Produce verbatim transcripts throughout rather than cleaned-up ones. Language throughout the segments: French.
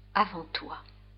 avant toi.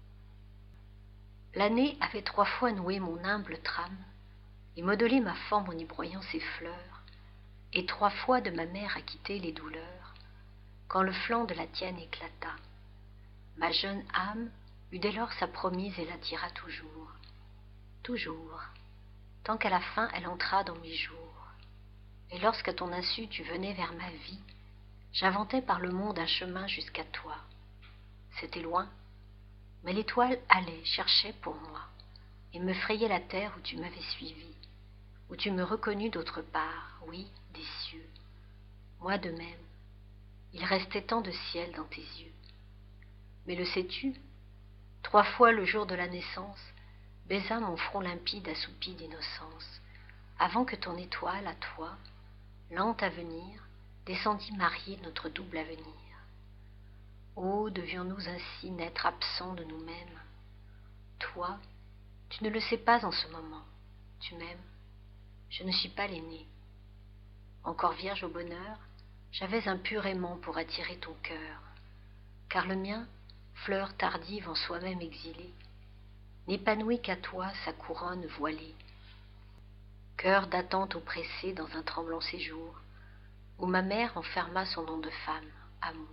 L'année avait trois fois noué mon humble trame et modelé ma forme en y broyant ses fleurs, et trois fois de ma mère a quitté les douleurs, quand le flanc de la tienne éclata. Ma jeune âme eut dès lors sa promise et l'attira toujours, toujours, tant qu'à la fin elle entra dans mes jours. Et lorsqu'à ton insu tu venais vers ma vie, j'inventais par le monde un chemin jusqu'à toi. C'était loin, mais l'étoile allait, cherchait pour moi, et me frayait la terre où tu m'avais suivi, où tu me reconnus d'autre part, oui, des cieux. Moi de même, il restait tant de ciel dans tes yeux. Mais le sais-tu, trois fois le jour de la naissance baisa mon front limpide assoupi d'innocence, avant que ton étoile, à toi, lente à venir, descendît marier notre double avenir. Oh, devions-nous ainsi naître absents de nous-mêmes? Toi, tu ne le sais pas en ce moment, tu m'aimes, je ne suis pas l'aînée. Encore vierge au bonheur, j'avais un pur aimant pour attirer ton cœur, car le mien, fleur tardive en soi-même exilée, n'épanouit qu'à toi sa couronne voilée. Cœur d'attente oppressé dans un tremblant séjour, où ma mère enferma son nom de femme, amour.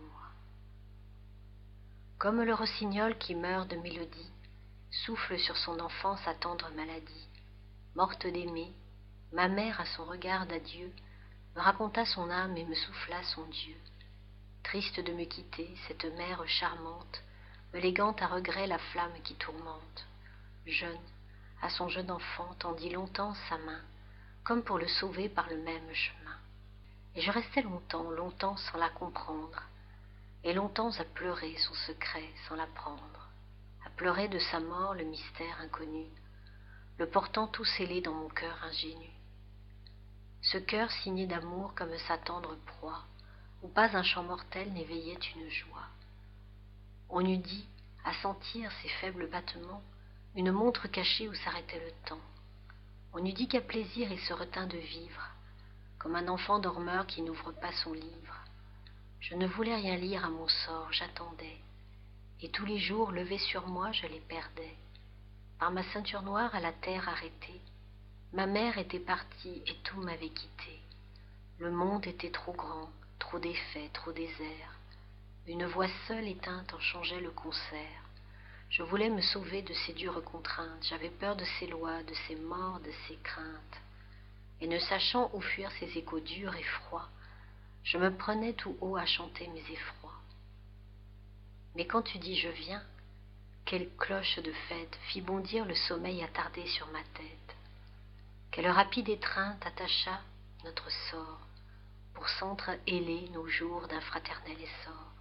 Comme le rossignol qui meurt de mélodie, souffle sur son enfant sa tendre maladie. Morte d'aimer, ma mère à son regard d'adieu, me raconta son âme et me souffla son Dieu. Triste de me quitter, cette mère charmante, me léguant à regret la flamme qui tourmente. Jeune, à son jeune enfant tendit longtemps sa main, comme pour le sauver par le même chemin. Et je restai longtemps, longtemps sans la comprendre, et longtemps à pleurer son secret sans l'apprendre, à pleurer de sa mort le mystère inconnu, le portant tout scellé dans mon cœur ingénu. Ce cœur signé d'amour comme sa tendre proie, où pas un chant mortel n'éveillait une joie. On eût dit, à sentir ses faibles battements, une montre cachée où s'arrêtait le temps. On eût dit qu'à plaisir il se retint de vivre, comme un enfant dormeur qui n'ouvre pas son livre. Je ne voulais rien lire à mon sort, j'attendais, et tous les jours levés sur moi je les perdais. Par ma ceinture noire à la terre arrêtée, ma mère était partie et tout m'avait quitté. Le monde était trop grand, trop d'effets, trop désert. Une voix seule éteinte en changeait le concert. Je voulais me sauver de ces dures contraintes, j'avais peur de ces lois, de ces morts, de ces craintes. Et ne sachant où fuir ces échos durs et froids, je me prenais tout haut à chanter mes effrois. Mais quand tu dis je viens, quelle cloche de fête fit bondir le sommeil attardé sur ma tête. Quelle rapide étreinte attacha notre sort pour s'entre-héler nos jours d'un fraternel essor.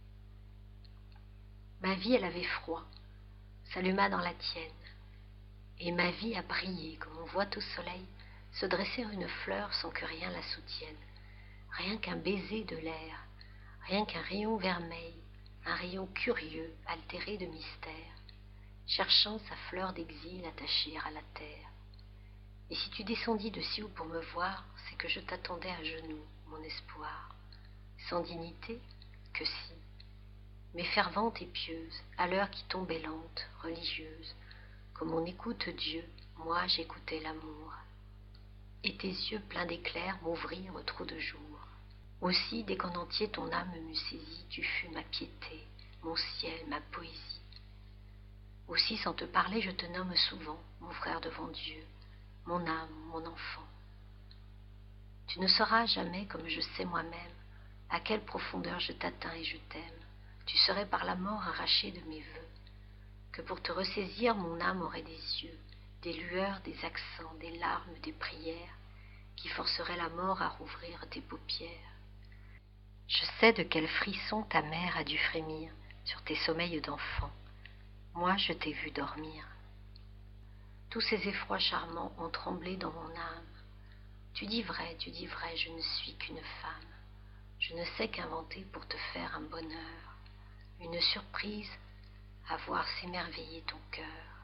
Ma vie, elle avait froid, s'alluma dans la tienne, et ma vie a brillé comme on voit au soleil se dresser une fleur sans que rien la soutienne. Rien qu'un baiser de l'air, rien qu'un rayon vermeil, un rayon curieux, altéré de mystère, cherchant sa fleur d'exil attachée à la terre. Et si tu descendis de si haut pour me voir, c'est que je t'attendais à genoux, mon espoir. Sans dignité, que si, mais fervente et pieuse, à l'heure qui tombait lente, religieuse, comme on écoute Dieu, moi j'écoutais l'amour. Et tes yeux pleins d'éclairs m'ouvrirent trop de jour. Aussi, dès qu'en entier ton âme m'eut saisi, tu fus ma piété, mon ciel, ma poésie. Aussi, sans te parler, je te nomme souvent, mon frère devant Dieu, mon âme, mon enfant. Tu ne sauras jamais, comme je sais moi-même, à quelle profondeur je t'atteins et je t'aime. Tu serais par la mort arraché de mes vœux, que pour te ressaisir, mon âme aurait des yeux, des lueurs, des accents, des larmes, des prières, qui forceraient la mort à rouvrir tes paupières. Je sais de quel frisson ta mère a dû frémir sur tes sommeils d'enfant. Moi, je t'ai vu dormir. Tous ces effrois charmants ont tremblé dans mon âme. Tu dis vrai, tu dis vrai, je ne suis qu'une femme. Je ne sais qu'inventer pour te faire un bonheur, une surprise à voir s'émerveiller ton cœur.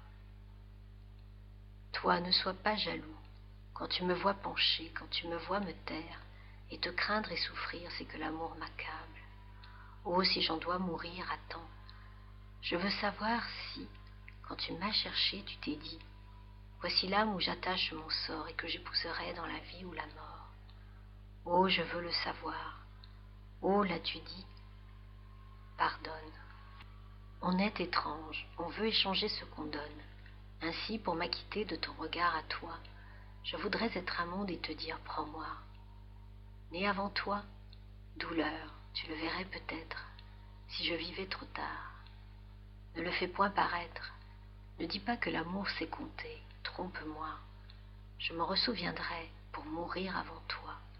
Toi, ne sois pas jaloux, quand tu me vois pencher, quand tu me vois me taire, et te craindre et souffrir, c'est que l'amour m'accable. Oh, si j'en dois mourir, attends, Je veux savoir si, quand tu m'as cherché, tu t'es dit, voici l'âme où j'attache mon sort et que j'épouserai dans la vie ou la mort. Oh, je veux le savoir. Oh, l'as-tu dit? Pardonne. On est étrange, on veut échanger ce qu'on donne. Ainsi, pour m'acquitter de ton regard à toi, je voudrais être immonde et te dire prends-moi. Né avant toi, douleur, tu le verrais peut-être, si je vivais trop tard. Ne le fais point paraître, ne dis pas que l'amour s'est compté, trompe-moi. Je m'en ressouviendrai pour mourir avant toi.